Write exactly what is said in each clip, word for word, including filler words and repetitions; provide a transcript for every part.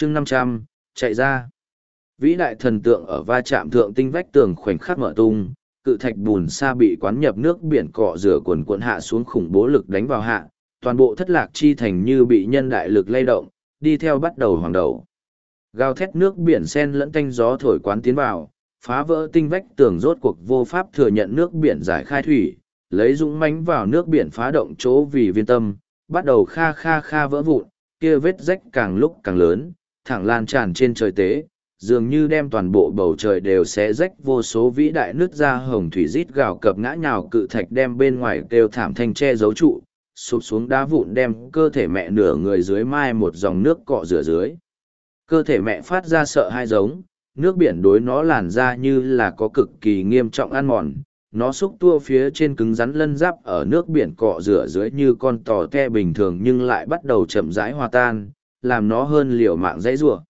chương năm trăm, chạy ra. Vĩ đại thần tượng ở va chạm thượng tinh vách tường khoảnh khắc mở tung, cự thạch bùn sa bị quán nhập nước biển cọ rửa cuồn cuộn hạ xuống khủng bố lực đánh vào hạ, toàn bộ thất lạc chi thành như bị nhân đại lực lay động, đi theo bắt đầu hoàng đầu. Gào thét nước biển sen lẫn tanh gió thổi quán tiến vào, phá vỡ tinh vách tường rốt cuộc vô pháp thừa nhận nước biển giải khai thủy, lấy dũng mãnh vào nước biển phá động chỗ vì viên tâm, bắt đầu kha kha kha vỡ vụn, kia vết rách càng lúc càng lớn, thẳng lan tràn trên trời tế, dường như đem toàn bộ bầu trời đều xé rách vô số vĩ đại nước ra hồng thủy rít gào cập ngã nhào cự thạch đem bên ngoài kêu thảm thanh che giấu trụ, sụp xuống đá vụn đem cơ thể mẹ nửa người dưới mai một dòng nước cọ rửa dưới. Cơ thể mẹ phát ra sợ hai giống, nước biển đối nó làn ra như là có cực kỳ nghiêm trọng ăn mòn, nó xúc tua phía trên cứng rắn lân giáp ở nước biển cọ rửa dưới như con tò te bình thường nhưng lại bắt đầu chậm rãi hòa tan, làm nó hơn liều mạng dãy rủa.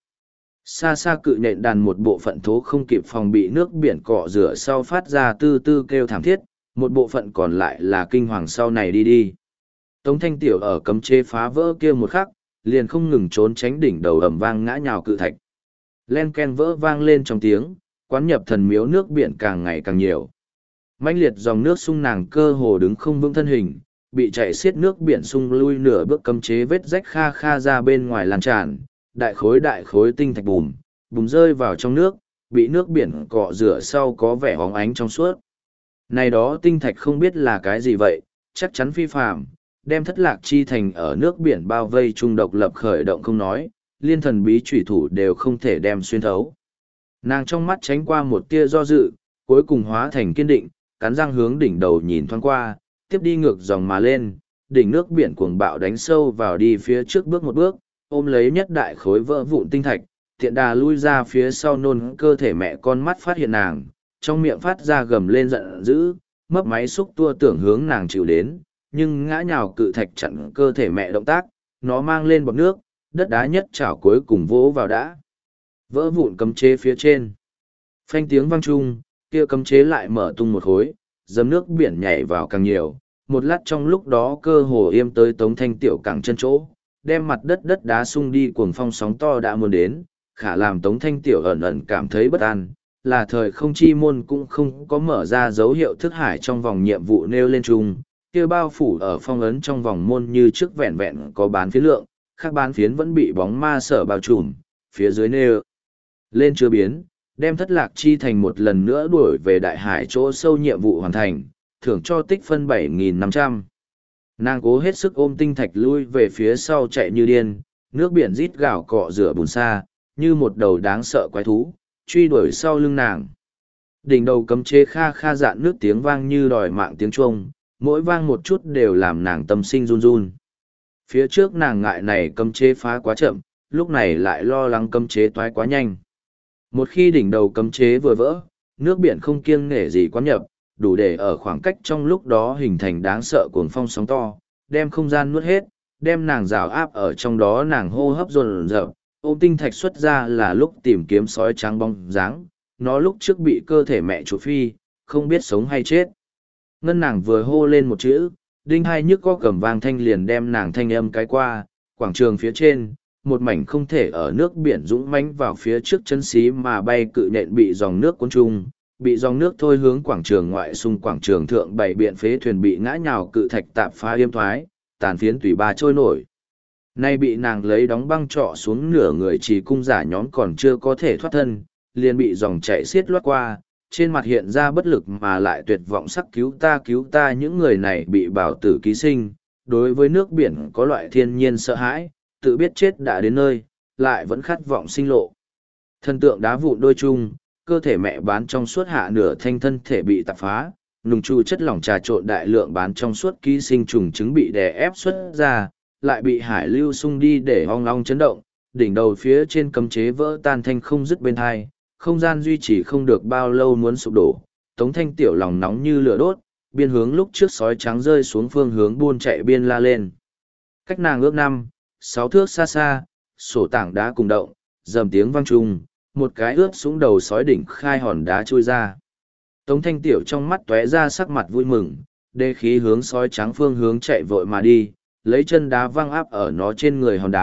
Xa xa cự nhện đàn một bộ phận thố không kịp phòng bị nước biển cọ rửa sau phát ra tư tư kêu thảm thiết, một bộ phận còn lại là kinh hoàng sau này đi đi. Tống Thanh Tiểu ở cấm chế phá vỡ kia một khắc, liền không ngừng trốn tránh đỉnh đầu ầm vang ngã nhào cự thạch. Len ken vỡ vang lên trong tiếng, quán nhập thần miếu nước biển càng ngày càng nhiều. Mãnh liệt dòng nước sung nàng cơ hồ đứng không vững thân hình, bị chạy xiết nước biển sung lui nửa bước cấm chế vết rách kha kha ra bên ngoài lan tràn, đại khối đại khối tinh thạch bùm, bùm rơi vào trong nước, bị nước biển cọ rửa sau có vẻ óng ánh trong suốt. Này đó tinh thạch không biết là cái gì vậy, chắc chắn phi phàm, đem thất lạc chi thành ở nước biển bao vây trung độc lập khởi động không nói, liên thần bí chủy thủ đều không thể đem xuyên thấu. Nàng trong mắt tránh qua một tia do dự, cuối cùng hóa thành kiên định, cắn răng hướng đỉnh đầu nhìn thoáng qua, tiếp đi ngược dòng mà lên, đỉnh nước biển cuồng bạo đánh sâu vào đi phía trước bước một bước, ôm lấy nhất đại khối vỡ vụn tinh thạch, tiện đà lui ra phía sau nôn cơ thể mẹ con mắt phát hiện nàng, trong miệng phát ra gầm lên giận dữ, mấp máy xúc tua tưởng hướng nàng chịu đến, nhưng ngã nhào cự thạch chặn cơ thể mẹ động tác, nó mang lên bọt nước, đất đá nhất chảo cuối cùng vỗ vào đã. Vỡ vụn cấm chế phía trên. Phanh tiếng vang chung, kia cấm chế lại mở tung một khối, dầm nước biển nhảy vào càng nhiều, một lát trong lúc đó cơ hồ yêm tới Tống Thanh Tiểu cẳng chân chỗ, đem mặt đất đất đá sung đi cuồng phong sóng to đã muốn đến, khả làm Tống Thanh Tiểu ẩn ẩn cảm thấy bất an, là thời không chi môn cũng không có mở ra dấu hiệu thức hải trong vòng nhiệm vụ nêu lên chung, kia bao phủ ở phong ấn trong vòng môn như trước vẹn vẹn có bán phiến lượng, khác bán phiến vẫn bị bóng ma sở bao trùm, phía dưới nêu lên chưa biến, đem thất lạc chi thành một lần nữa đuổi về đại hải chỗ sâu nhiệm vụ hoàn thành, thưởng cho tích phân bảy nghìn năm trăm. Nàng cố hết sức ôm tinh thạch lui về phía sau chạy như điên, nước biển rít gào cọ rửa bùn xa, như một đầu đáng sợ quái thú, truy đuổi sau lưng nàng. Đỉnh đầu cấm chế kha kha dạn nước tiếng vang như đòi mạng tiếng chuông, mỗi vang một chút đều làm nàng tâm sinh run run. Phía trước nàng ngại này cấm chế phá quá chậm, lúc này lại lo lắng cấm chế toái quá nhanh. Một khi đỉnh đầu cấm chế vừa vỡ, nước biển không kiêng nể gì quán nhập, đủ để ở khoảng cách trong lúc đó hình thành đáng sợ cuồng phong sóng to, đem không gian nuốt hết, đem nàng rào áp ở trong đó nàng hô hấp dồn dập, ôm tinh thạch xuất ra là lúc tìm kiếm sói trắng bóng dáng, nó lúc trước bị cơ thể mẹ chủ phi, không biết sống hay chết. Ngân nàng vừa hô lên một chữ, đinh hai nhức có cầm vang thanh liền đem nàng thanh âm cái qua, quảng trường phía trên, một mảnh không thể ở nước biển dũng mãnh vào phía trước chân xí mà bay cự nện bị dòng nước cuốn chung, bị dòng nước thôi hướng quảng trường ngoại xung quảng trường thượng bảy biện phế thuyền bị ngã nhào cự thạch tạp phá yêm thoái, tàn phiến tùy ba trôi nổi. Nay bị nàng lấy đóng băng trọ xuống nửa người chỉ cung giả nhóm còn chưa có thể thoát thân, liền bị dòng chạy xiết loát qua, trên mặt hiện ra bất lực mà lại tuyệt vọng sắc cứu ta cứu ta những người này bị bảo tử ký sinh, đối với nước biển có loại thiên nhiên sợ hãi, tự biết chết đã đến nơi, lại vẫn khát vọng sinh lộ. Thân tượng đá vụn đôi chung, cơ thể mẹ bán trong suốt hạ nửa thanh thân thể bị tạp phá, nùng chu chất lỏng trà trộn đại lượng bán trong suốt ký sinh trùng trứng bị đè ép xuất ra, lại bị hải lưu sung đi để ong ong chấn động, đỉnh đầu phía trên cấm chế vỡ tan thanh không dứt bên hai, không gian duy trì không được bao lâu muốn sụp đổ, Tống Thanh Tiểu lòng nóng như lửa đốt, biên hướng lúc trước sói trắng rơi xuống phương hướng buôn chạy biên la lên. Cách nàng ước năm, sáu thước xa xa, sổ tảng đá cùng động, dầm tiếng vang trùng, một cái ướt xuống đầu sói đỉnh khai hòn đá trôi ra. Tống Thanh Tiểu trong mắt tóe ra sắc mặt vui mừng, đê khí hướng sói trắng phương hướng chạy vội mà đi, lấy chân đá văng áp ở nó trên người hòn đá,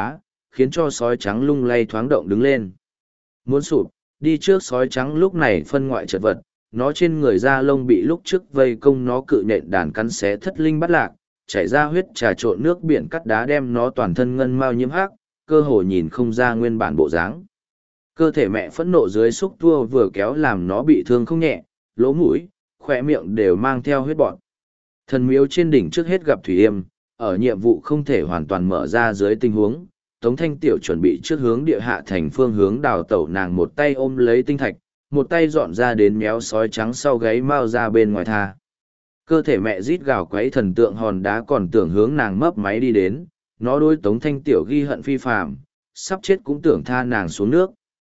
khiến cho sói trắng lung lay thoáng động đứng lên. Muốn sụp, đi trước sói trắng lúc này phân ngoại chật vật, nó trên người da lông bị lúc trước vây công nó cự nện đàn cắn xé thất linh bắt lạc, chảy ra huyết trà trộn nước biển cắt đá đem nó toàn thân ngân mau nhiễm hắc, cơ hồ nhìn không ra nguyên bản bộ dáng. Cơ thể mẹ phẫn nộ dưới xúc tua vừa kéo làm nó bị thương không nhẹ, lỗ mũi, khỏe miệng đều mang theo huyết bọt. Thần miếu trên đỉnh trước hết gặp Thủy Yêm, ở nhiệm vụ không thể hoàn toàn mở ra dưới tình huống, Tống Thanh Tiểu chuẩn bị trước hướng địa hạ thành phương hướng đào tẩu, nàng một tay ôm lấy tinh thạch, một tay dọn ra đến méo sói trắng sau gáy mau ra bên ngoài tha. Cơ thể mẹ rít gào quấy thần tượng hòn đá còn tưởng hướng nàng mấp máy đi đến, nó đối Tống Thanh Tiểu ghi hận phi phàm, sắp chết cũng tưởng tha nàng xuống nước.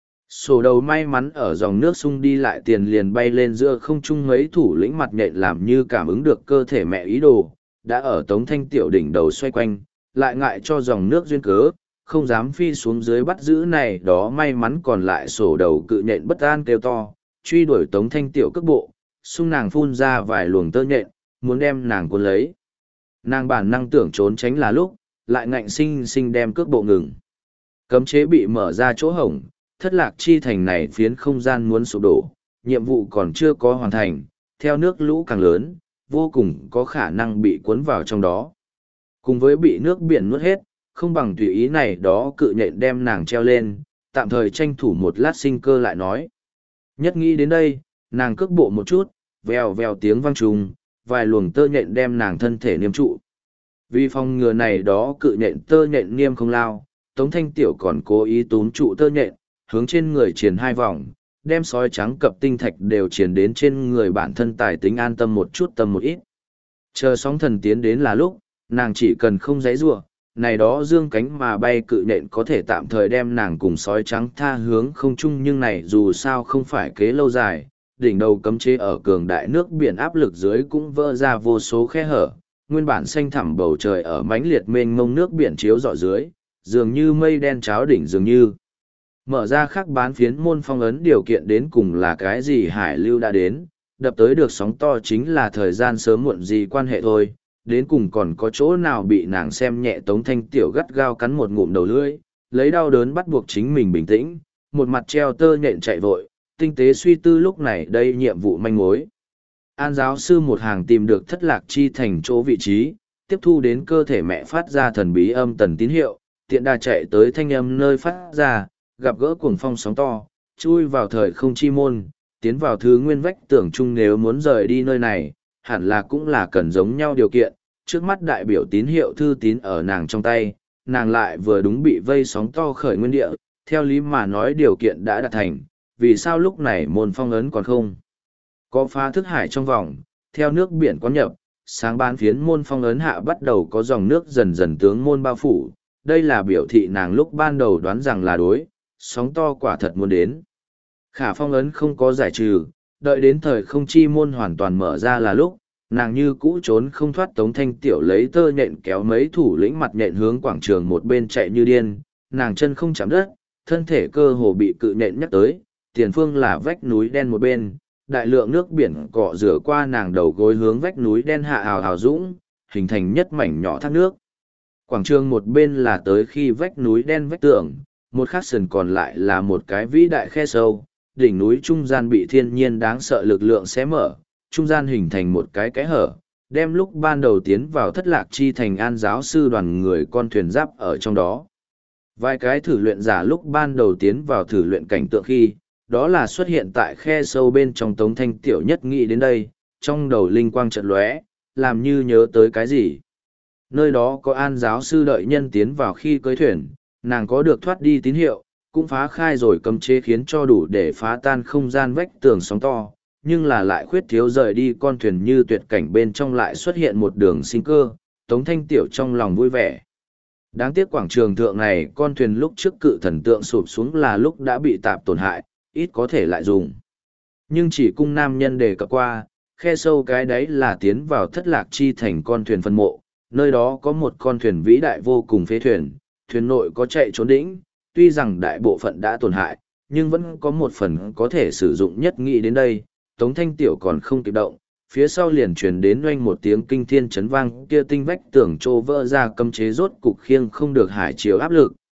Sổ đầu may mắn ở dòng nước sung đi lại tiền liền bay lên giữa không trung, mấy thủ lĩnh mặt nhện làm như cảm ứng được cơ thể mẹ ý đồ, đã ở Tống Thanh Tiểu đỉnh đầu xoay quanh, lại ngại cho dòng nước duyên cớ, không dám phi xuống dưới bắt giữ này đó. May mắn còn lại sổ đầu cự nhện bất an kêu to, truy đuổi Tống Thanh Tiểu cước bộ, sung nàng phun ra vài luồng tơ nhện, muốn đem nàng cuốn lấy. Nàng bản năng tưởng trốn tránh là lúc, lại ngạnh sinh sinh đem cước bộ ngừng. Cấm chế bị mở ra chỗ hổng, thất lạc chi thành này phiến không gian muốn sụp đổ, nhiệm vụ còn chưa có hoàn thành, theo nước lũ càng lớn, vô cùng có khả năng bị cuốn vào trong đó. Cùng với bị nước biển nuốt hết, không bằng tùy ý này đó cự nhện đem nàng treo lên, tạm thời tranh thủ một lát sinh cơ lại nói. Nhất nghĩ đến đây, nàng cước bộ một chút, vèo vèo tiếng vang trùng, vài luồng tơ nhện đem nàng thân thể niêm trụ. Vì phòng ngừa này đó cự nhện tơ nhện niêm không lao, Tống Thanh Tiểu còn cố ý túm trụ tơ nhện, hướng trên người triền hai vòng, đem sói trắng cập tinh thạch đều triền đến trên người bản thân tài tính an tâm một chút tâm một ít. Chờ sóng thần tiến đến là lúc, nàng chỉ cần không giãy giụa, này đó dương cánh mà bay cự nhện có thể tạm thời đem nàng cùng sói trắng tha hướng không trung, nhưng này dù sao không phải kế lâu dài, đỉnh đầu cấm chế ở cường đại nước biển áp lực dưới cũng vỡ ra vô số khe hở, nguyên bản xanh thẳm bầu trời ở mãnh liệt mênh mông nước biển chiếu rọi dưới, dường như mây đen cháo đỉnh dường như. Mở ra khắc bán phiến môn phong ấn điều kiện đến cùng là cái gì hải lưu đã đến, đập tới được sóng to chính là thời gian sớm muộn gì quan hệ thôi, đến cùng còn có chỗ nào bị nàng xem nhẹ. Tống Thanh Tiểu gắt gao cắn một ngụm đầu lưỡi, lấy đau đớn bắt buộc chính mình bình tĩnh, một mặt treo tơ nhện chạy vội, tinh tế suy tư lúc này đây nhiệm vụ manh mối. An giáo sư một hàng tìm được thất lạc chi thành chỗ vị trí, tiếp thu đến cơ thể mẹ phát ra thần bí âm tần tín hiệu, tiện đà chạy tới thanh âm nơi phát ra, gặp gỡ cuồng phong sóng to, chui vào thời không chi môn, tiến vào thứ nguyên vách tưởng chung. Nếu muốn rời đi nơi này, hẳn là cũng là cần giống nhau điều kiện, trước mắt đại biểu tín hiệu thư tín ở nàng trong tay, nàng lại vừa đúng bị vây sóng to khởi nguyên địa, theo lý mà nói điều kiện đã đạt thành, vì sao lúc này môn phong ấn còn không có phá thức hải trong vòng, theo nước biển quán nhập, sáng bán phiến môn phong ấn hạ bắt đầu có dòng nước dần dần tướng môn bao phủ, đây là biểu thị nàng lúc ban đầu đoán rằng là đối, sóng to quả thật muốn đến. Khả phong ấn không có giải trừ, đợi đến thời không chi môn hoàn toàn mở ra là lúc, nàng như cũ trốn không thoát. Tống Thanh Tiểu lấy tơ nhện kéo mấy thủ lĩnh mặt nhện hướng quảng trường một bên chạy như điên, nàng chân không chạm đất, thân thể cơ hồ bị cự nhện nhắc tới, tiền phương là vách núi đen một bên, đại lượng nước biển cọ rửa qua nàng đầu gối hướng vách núi đen hạ hào hào dũng, hình thành nhất mảnh nhỏ thác nước. Quảng trường một bên là tới khi vách núi đen vách tường, một khắc sườn còn lại là một cái vĩ đại khe sâu, đỉnh núi trung gian bị thiên nhiên đáng sợ lực lượng xé mở, trung gian hình thành một cái kẽ hở, đem lúc ban đầu tiến vào thất lạc chi thành An giáo sư đoàn người con thuyền giáp ở trong đó. Vài cái thử luyện giả lúc ban đầu tiến vào thử luyện cảnh tượng khi, đó là xuất hiện tại khe sâu bên trong. Tống Thanh Tiểu nhất nghĩ đến đây, trong đầu linh quang chợt lóe, làm như nhớ tới cái gì. Nơi đó có An giáo sư đợi nhân tiến vào khi cưới thuyền, nàng có được thoát đi tín hiệu, cũng phá khai rồi cấm chế khiến cho đủ để phá tan không gian vách tường sóng to, nhưng là lại khuyết thiếu rời đi con thuyền, như tuyệt cảnh bên trong lại xuất hiện một đường sinh cơ. Tống Thanh Tiểu trong lòng vui vẻ. Đáng tiếc quảng trường thượng này con thuyền lúc trước cự thần tượng sụp xuống là lúc đã bị tạp tổn hại, ít có thể lại dùng. Nhưng chỉ cung nam nhân đề cập qua, khe sâu cái đấy là tiến vào thất lạc chi thành con thuyền phân mộ, nơi đó có một con thuyền vĩ đại vô cùng phế thuyền, thuyền nội có chạy trốn đỉnh, tuy rằng đại bộ phận đã tổn hại, nhưng vẫn có một phần có thể sử dụng. Nhất nghĩ đến đây, Tống Thanh Tiểu còn không kịp động, phía sau liền truyền đến oanh một tiếng kinh thiên chấn vang, kia tinh vách tường trô vỡ ra, cấm chế rốt cục khiêng không được hải chiếu áp lực,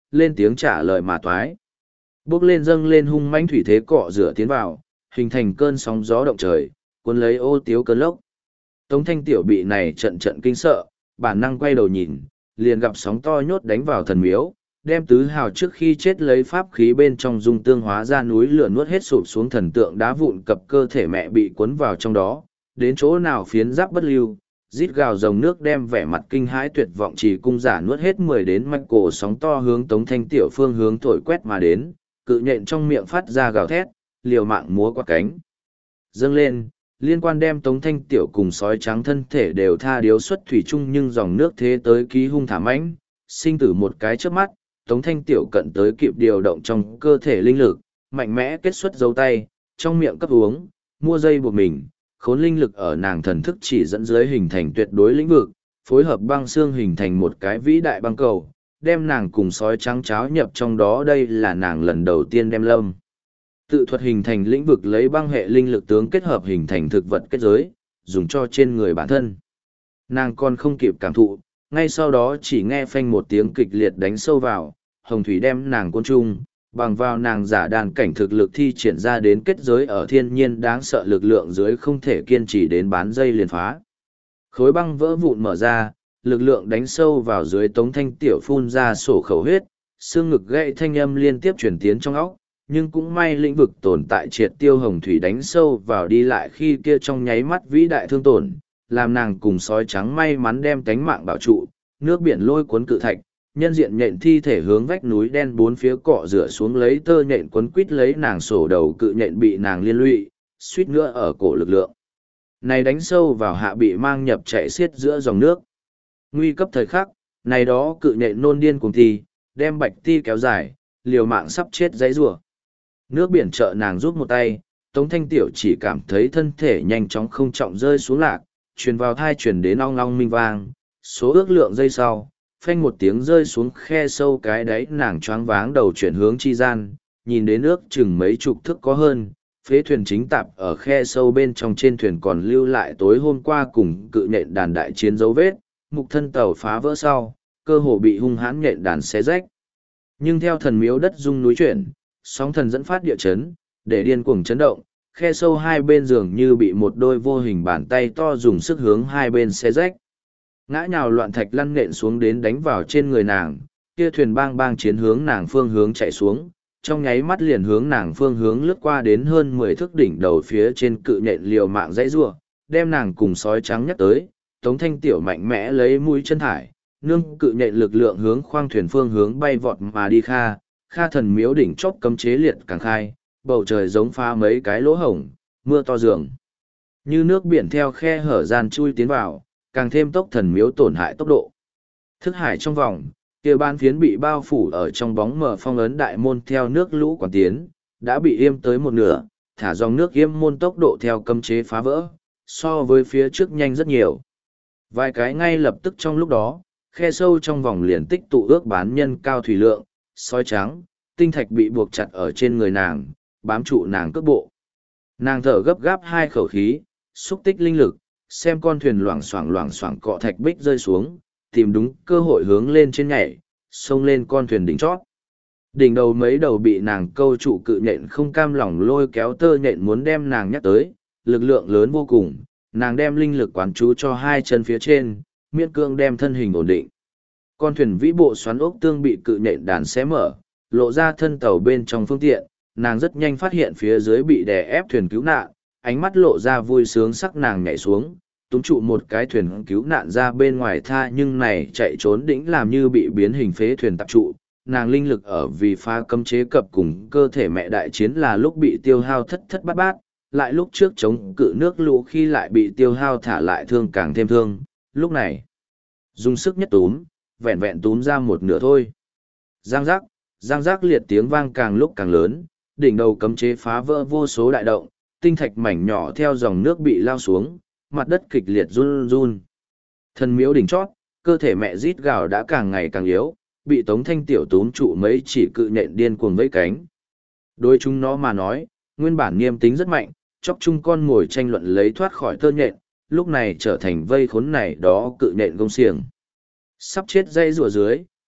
lên tiếng trả lời mà toái. Bước lên dâng lên hung mãnh thủy thế cọ rửa tiến vào, hình thành cơn sóng gió động trời, cuốn lấy ô tiếu cơn lốc. Tống Thanh Tiểu bị này trận trận kinh sợ, bản năng quay đầu nhìn, liền gặp sóng to nhốt đánh vào thần miếu, đem tứ hào trước khi chết lấy pháp khí bên trong dung tương hóa ra núi lửa nuốt hết sụp xuống thần tượng đá vụn cập cơ thể mẹ bị cuốn vào trong đó, đến chỗ nào phiến giáp bất lưu, rít gào dòng nước đem vẻ mặt kinh hãi tuyệt vọng chỉ cung giả nuốt hết mười đến mạch cổ sóng to hướng Tống Thanh Tiểu phương hướng thổi quét mà đến, cự nhện trong miệng phát ra gào thét, liều mạng múa quạt cánh. Dâng lên, liên quan đem Tống Thanh Tiểu cùng sói trắng thân thể đều tha điếu xuất thủy chung nhưng dòng nước thế tới ký hung thảm ánh, sinh tử một cái trước mắt, Tống Thanh Tiểu cận tới kịp điều động trong cơ thể linh lực, mạnh mẽ kết xuất dấu tay, trong miệng cấp uống, mua dây buộc mình, khốn linh lực ở nàng thần thức chỉ dẫn dưới hình thành tuyệt đối lĩnh vực, phối hợp băng xương hình thành một cái vĩ đại băng cầu, đem nàng cùng sói trắng cháo nhập trong đó. Đây là nàng lần đầu tiên đem lâm. Tự thuật hình thành lĩnh vực lấy băng hệ linh lực tướng kết hợp hình thành thực vật kết giới, dùng cho trên người bản thân. Nàng còn không kịp cảm thụ, ngay sau đó chỉ nghe phanh một tiếng kịch liệt đánh sâu vào, hồng thủy đem nàng côn trung, bằng vào nàng giả đàn cảnh thực lực thi triển ra đến kết giới ở thiên nhiên đáng sợ lực lượng dưới không thể kiên trì đến bán dây liền phá. Khối băng vỡ vụn mở ra, lực lượng đánh sâu vào dưới Tống Thanh Tiểu phun ra sổ khẩu huyết, xương ngực gãy thanh âm liên tiếp chuyển tiến trong óc, nhưng cũng may lĩnh vực tồn tại triệt tiêu hồng thủy đánh sâu vào đi lại khi kia trong nháy mắt vĩ đại thương tổn, làm nàng cùng sói trắng may mắn đem tánh mạng bảo trụ, nước biển lôi cuốn cự thạch, nhân diện nhện thi thể hướng vách núi đen bốn phía cọ rửa xuống lấy tơ nhện quấn quít lấy nàng sổ đầu cự nhện bị nàng liên lụy, suýt nữa ở cổ lực lượng. Này đánh sâu vào hạ bị mang nhập chạy xiết giữa dòng nước. Nguy cấp thời khắc, này đó cự nhện nôn điên cùng thi, đem bạch ti kéo dài, liều mạng sắp chết dãy rủa. Nước biển trợ nàng rút một tay, Tống Thanh Tiểu chỉ cảm thấy thân thể nhanh chóng không trọng rơi xuống lạc, truyền vào thai truyền đến ong long minh vang, số ước lượng giây sau, phanh một tiếng rơi xuống khe sâu cái đáy, nàng choáng váng đầu chuyển hướng chi gian, nhìn đến nước chừng mấy chục thước có hơn, phế thuyền chính tạp ở khe sâu bên trong, trên thuyền còn lưu lại tối hôm qua cùng cự nhện đàn đại chiến dấu vết, mục thân tàu phá vỡ sau, cơ hồ bị hung hãn nhện đàn xé rách. Nhưng theo thần miếu đất rung núi chuyển, sóng thần dẫn phát địa chấn, để điên cuồng chấn động, khe sâu hai bên dường như bị một đôi vô hình bàn tay to dùng sức hướng hai bên xé rách. Ngã nhào loạn thạch lăn nện xuống đến đánh vào trên người nàng, kia thuyền bang bang chiến hướng nàng phương hướng chạy xuống, trong nháy mắt liền hướng nàng phương hướng lướt qua đến hơn mười thước đỉnh đầu phía trên cự nhện liều mạng dãy rủa, đem nàng cùng sói trắng nhắc tới. Tống Thanh Tiểu mạnh mẽ lấy mũi chân thải, nương cự nhện lực lượng hướng khoang thuyền phương hướng bay vọt mà đi. Kha, Kha thần miếu đỉnh chóp cấm chế liệt càng khai, bầu trời giống pha mấy cái lỗ hổng, mưa to dường như nước biển theo khe hở gian chui tiến vào, càng thêm tốc thần miếu tổn hại tốc độ. Thức hải trong vòng, kia ban phiến bị bao phủ ở trong bóng mờ phong ấn đại môn theo nước lũ quản tiến, đã bị yêm tới một nửa, thả dòng nước yêm môn tốc độ theo cấm chế phá vỡ, so với phía trước nhanh rất nhiều. Vài cái ngay lập tức trong lúc đó, khe sâu trong vòng liền tích tụ ước bán nhân cao thủy lượng, sói trắng, tinh thạch bị buộc chặt ở trên người nàng, bám trụ nàng cước bộ. Nàng thở gấp gáp hai khẩu khí, xúc tích linh lực, xem con thuyền loảng xoảng loảng xoảng cọ thạch bích rơi xuống, tìm đúng cơ hội hướng lên trên nhảy, xông lên con thuyền đỉnh chót. Đỉnh đầu mấy đầu bị nàng câu trụ cự nhện không cam lòng lôi kéo tơ nhện muốn đem nàng nhắc tới, lực lượng lớn vô cùng, nàng đem linh lực quán chú cho hai chân phía trên, miễn cương đem thân hình ổn định. Con thuyền vĩ bộ xoắn ốc tương bị cự nhện đàn xé mở, lộ ra thân tàu bên trong phương tiện, nàng rất nhanh phát hiện phía dưới bị đè ép thuyền cứu nạn, ánh mắt lộ ra vui sướng sắc, nàng nhảy xuống, túm trụ một cái thuyền cứu nạn ra bên ngoài tha, nhưng này chạy trốn đỉnh làm như bị biến hình phế thuyền tập trụ, nàng linh lực ở vì phá cấm chế cập cùng cơ thể mẹ đại chiến là lúc bị tiêu hao thất thất bát bát, lại lúc trước chống cự nước lũ khi lại bị tiêu hao thả lại thương càng thêm thương, lúc này dùng sức nhất túm, vẹn vẹn túm ra một nửa thôi. Giang giác, giang giác liệt tiếng vang càng lúc càng lớn, đỉnh đầu cấm chế phá vỡ vô số đại động, tinh thạch mảnh nhỏ theo dòng nước bị lao xuống, mặt đất kịch liệt run run. Thần miếu đỉnh chót, cơ thể mẹ rít gào đã càng ngày càng yếu, bị Tống Thanh Tiểu túm trụ mấy chỉ cự nhện điên cuồng vẫy cánh. Đối chúng nó mà nói, nguyên bản nghiêm tính rất mạnh, chóc chung con ngồi tranh luận lấy thoát khỏi tơ nhện, lúc này trở thành vây khốn này đó cự nhện gông xiềng. Sắp chết dây rùa dưới,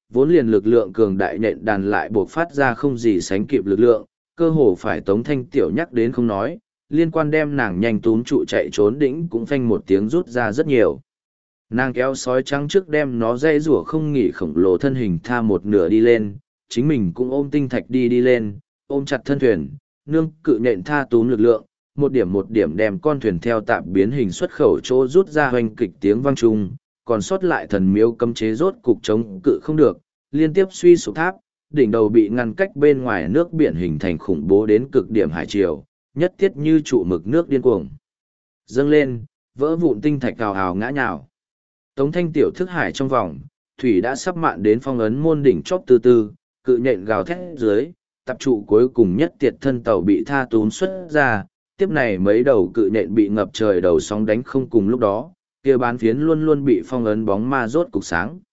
vốn liền lực lượng cường đại nện đàn lại buộc phát ra không gì sánh kịp lực lượng, cơ hồ phải Tống Thanh Tiểu nhắc đến không nói, liên quan đem nàng nhanh túm trụ chạy trốn đỉnh cũng phanh một tiếng rút ra rất nhiều. Nàng kéo sói trắng trước đem nó dây rủa không nghỉ khổng lồ thân hình tha một nửa đi lên, chính mình cũng ôm tinh thạch đi đi lên, ôm chặt thân thuyền, nương cự nện tha túm lực lượng, một điểm một điểm đem con thuyền theo tạm biến hình xuất khẩu chỗ rút ra hoành kịch tiếng vang trung, còn sót lại thần miếu cấm chế rốt cục chống cự không được, liên tiếp suy sụp tháp, đỉnh đầu bị ngăn cách bên ngoài nước biển hình thành khủng bố đến cực điểm hải triều, nhất thiết như trụ mực nước điên cuồng. Dâng lên, vỡ vụn tinh thạch hào hào ngã nhào. Tống Thanh Tiểu thức hải trong vòng, thủy đã sắp mạn đến phong ấn môn đỉnh chóp từ từ, cự nhện gào thét dưới, tập trụ cuối cùng nhất tiệt thân tàu bị tha tún xuất ra, tiếp này mấy đầu cự nhện bị ngập trời đầu sóng đánh không cùng lúc đó, kia bán phiến luôn luôn bị phong ấn bóng ma rốt cục sáng.